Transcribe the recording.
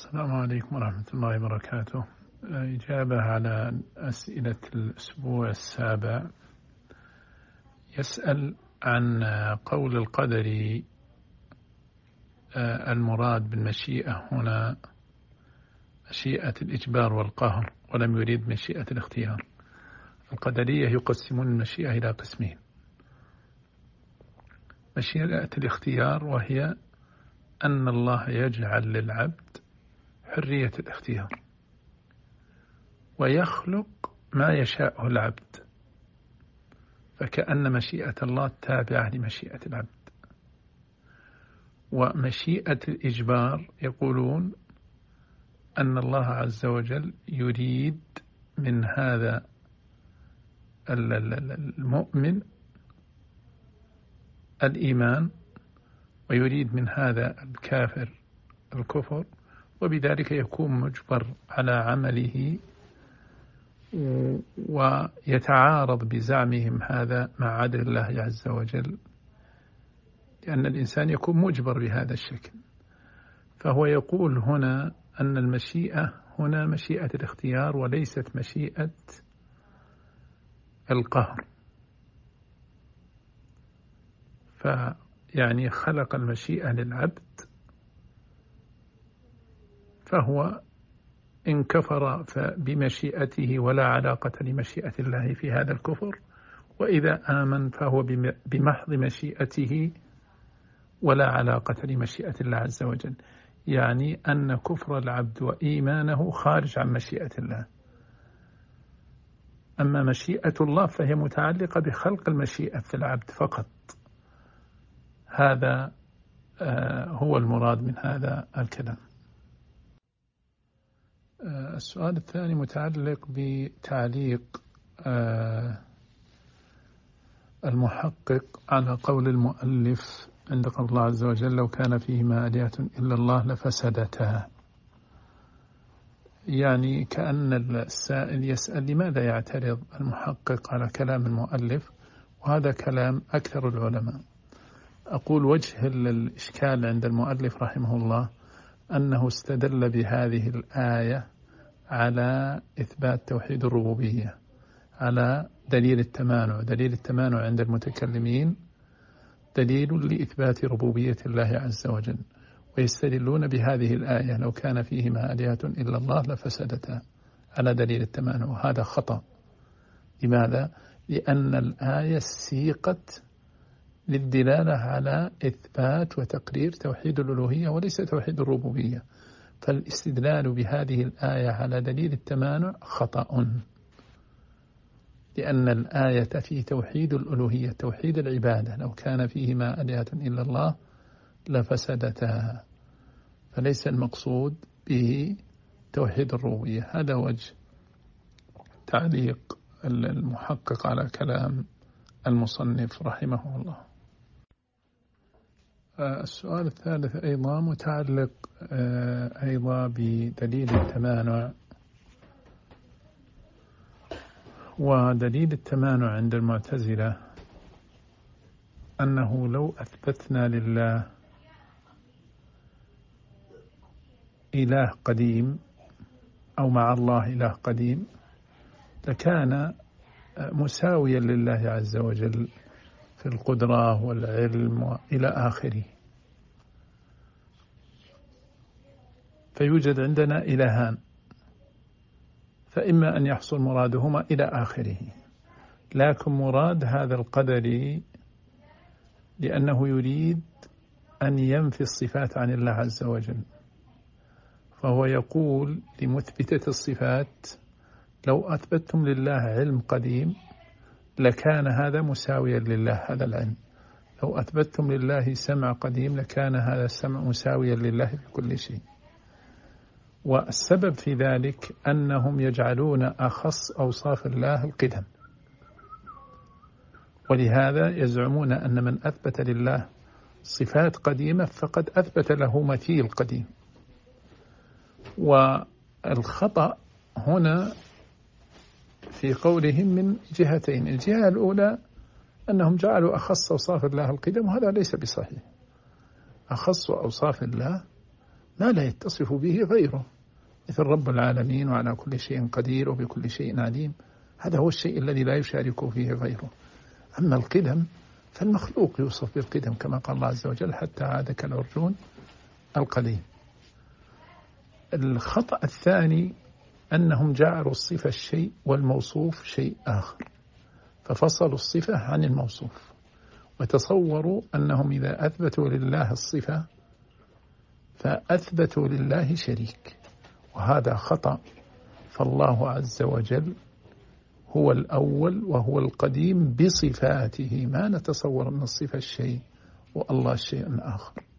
السلام عليكم ورحمة الله وبركاته. إجابة على أسئلة الأسبوع السابع. يسأل عن قول القدر المراد بالمشيئة هنا مشيئة الإجبار والقهر، ولم يريد مشيئة الاختيار. القدرية يقسمون المشيئة إلى قسمين: مشيئة الاختيار، وهي أن الله يجعل للعبد حرية الاختيار ويخلق ما يشاءه العبد، فكأن مشيئة الله تابعة لمشيئة العبد. ومشيئة الإجبار يقولون أن الله عز وجل يريد من هذا المؤمن الإيمان، ويريد من هذا الكافر الكفر، وبذلك يكون مجبر على عمله، ويتعارض بزعمهم هذا مع عدل الله عز وجل، لأن الإنسان يكون مجبر بهذا الشكل. فهو يقول هنا أن المشيئة هنا مشيئة الاختيار وليست مشيئة القهر، فيعني خلق المشيئة للعبد، فهو إن كفر فبمشيئته ولا علاقة لمشيئة الله في هذا الكفر، وإذا آمن فهو بمحض مشيئته ولا علاقة لمشيئة الله عز وجل، يعني أن كفر العبد وإيمانه خارج عن مشيئة الله. أما مشيئة الله فهي متعلقة بخلق المشيئة في العبد فقط. هذا هو المراد من هذا الكلام. السؤال الثاني متعلق بتعليق المحقق على قول المؤلف عند قول الله عز وجل: لو كان فيهما آلهة إلا الله لفسدتا. يعني كأن السائل يسأل لماذا يعترض المحقق على كلام المؤلف، وهذا كلام أكثر العلماء. أقول وجه الإشكال عند المؤلف رحمه الله أنه استدل بهذه الآية على إثبات توحيد الربوبية على دليل التمانع. دليل التمانع عند المتكلمين دليل لإثبات ربوبية الله عز وجل، ويستدلون بهذه الآية: لو كان فيهما آلهة إلا الله لفسدتا، على دليل التمانع، وهذا خطأ. لماذا؟ لأن الآية سيقت للدلالة على إثبات وتقرير توحيد الألوهية وليس توحيد الربوبية، فالاستدلال بهذه الآية على دليل التمانع خطأ، لأن الآية في توحيد الألوهية توحيد العبادة: لو كان فيهما آلهة إلا الله لفسدتا، فليس المقصود به توحيد الربوبية. هذا وجه تعليق المحقق على كلام المصنف رحمه الله. السؤال الثالث أيضا متعلق أيضا بدليل التمانع. ودليل التمانع عند المعتزلة أنه لو أثبتنا لله إله قديم أو مع الله إله قديم لكان مساويا لله عز وجل في القدرة والعلم وإلى آخره. فيوجد عندنا إلهان، فإما أن يحصل مرادهما إلى آخره، لكن مراد هذا القدري لأنه يريد أن ينفي الصفات عن الله عز وجل، فهو يقول لمثبتة الصفات: لو أثبتتم لله علم قديم لكان هذا مساويا لله هذا العلم، لو أثبتتم لله سمع قديم لكان هذا السمع مساويا لله في كل شيء. والسبب في ذلك أنهم يجعلون أخص أوصاف الله القدم، ولهذا يزعمون أن من أثبت لله صفات قديمة فقد أثبت له مثيل قديم. والخطأ هنا في قولهم من جهتين: الجهة الأولى أنهم جعلوا أخص أوصاف الله القدم، وهذا ليس بصحيح. أخص أوصاف الله ما لا يتصف به غيره، مثل رب العالمين وعلى كل شيء قدير وبكل شيء عليم. هذا هو الشيء الذي لا يشارك فيه غيره. أما القدم فالمخلوق يوصف بالقدم كما قال الله عز وجل حتى عاد كالعرجون القديم. الخطأ الثاني أنهم جعلوا الصفة الشيء والموصوف شيء آخر، ففصلوا الصفة عن الموصوف، وتصوروا أنهم إذا أثبتوا لله الصفة فأثبتوا لله شريك، وهذا خطأ. فالله عز وجل هو الأول وهو القديم بصفاته، ما نتصور أن الصفة الشيء والله شيء آخر.